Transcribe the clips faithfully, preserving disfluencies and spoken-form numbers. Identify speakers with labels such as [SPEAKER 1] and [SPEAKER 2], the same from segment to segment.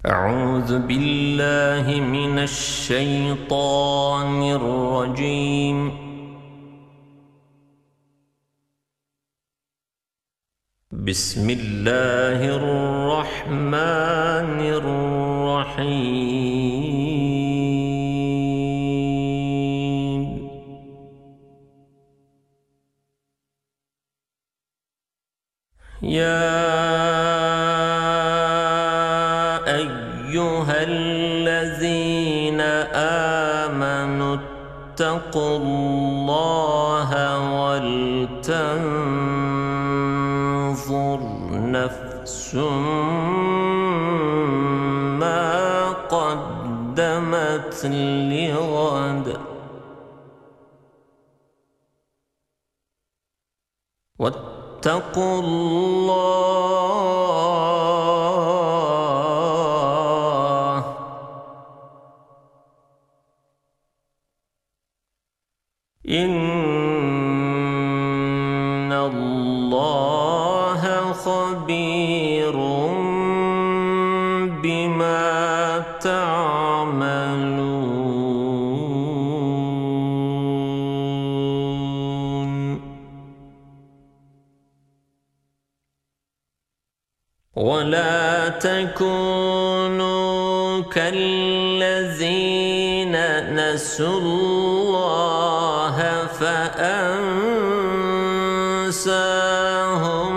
[SPEAKER 1] أعوذ بالله من الشيطان الرجيم. بسم الله الرحمن الرحيم. يا أيها الذين آمنوا اتقوا الله ولتنظر نفس ما قدمت لغد واتقوا الله إن الله خبير بما تعملون. ولا تكونوا كالذين نسوا الله فأنساهم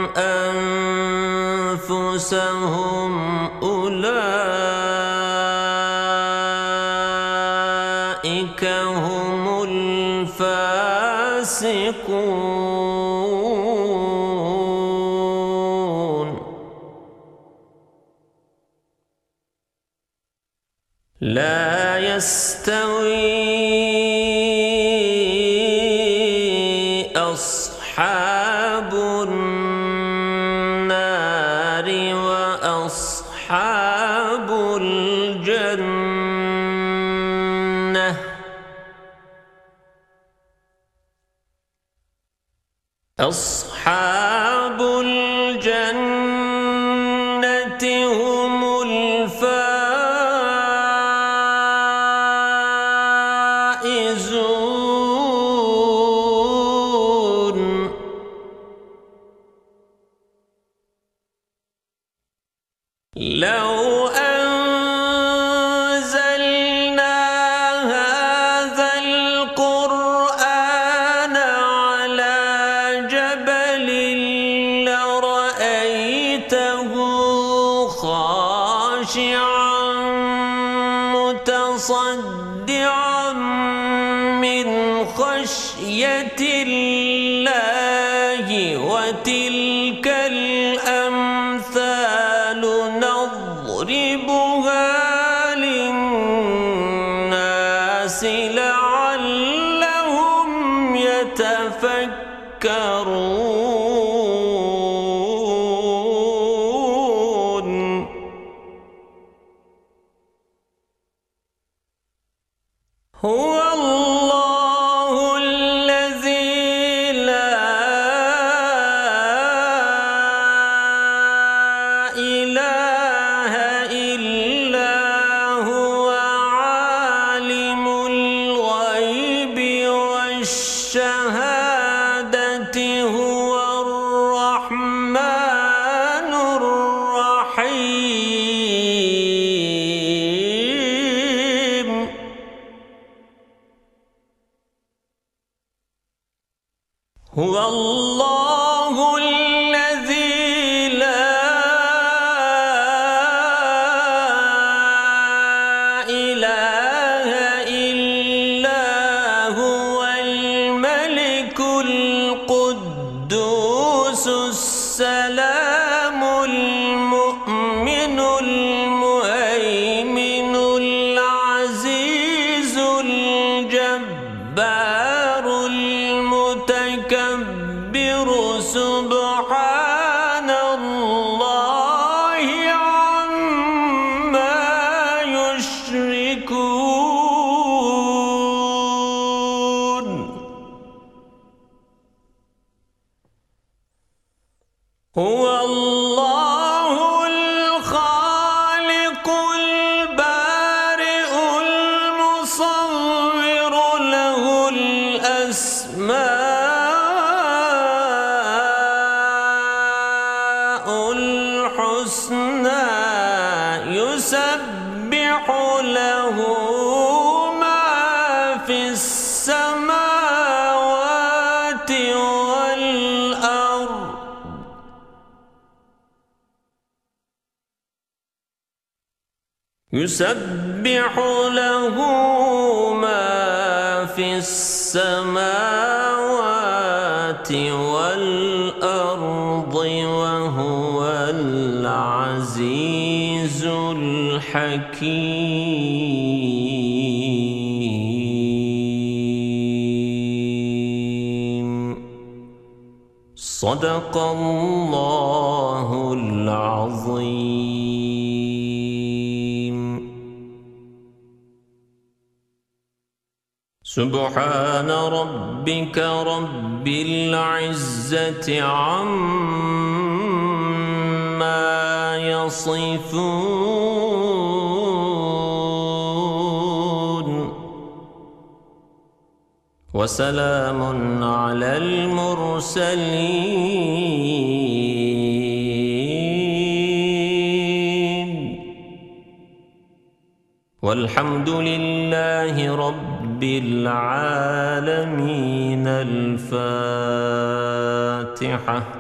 [SPEAKER 1] أنفسهم أولئك هم الفاسقون. لا يستوي أصحاب النار وأصحاب الجنة أصحاب الجنة هم الفائزون. لو أنزلنا هذا القرآن على جبل لرأيته خاشعا متصدعا من خشية الله. وتلك الأمثال نضربها للناس لعلهم يتفكرون. هو الله الذي لا إله إلا هو عالم الغيب والشهادة هو الرحمن الرحيم. هو الله الذي لا إله إلا هو الملك القدوس السلام المؤمن المهيمن العزيز الجبار المتكبر سبحان الله عما يشركون. هو الله الخالق الحسنى يسبح له ما في السماوات والأرض يسبح له ما في السماوات والأرض وهو العزيز الحكيم. صدق الله العظيم. سبحان ربك رب العزة عما يصفون وسلام على المرسلين والحمد لله رب العالمين. الفاتحة.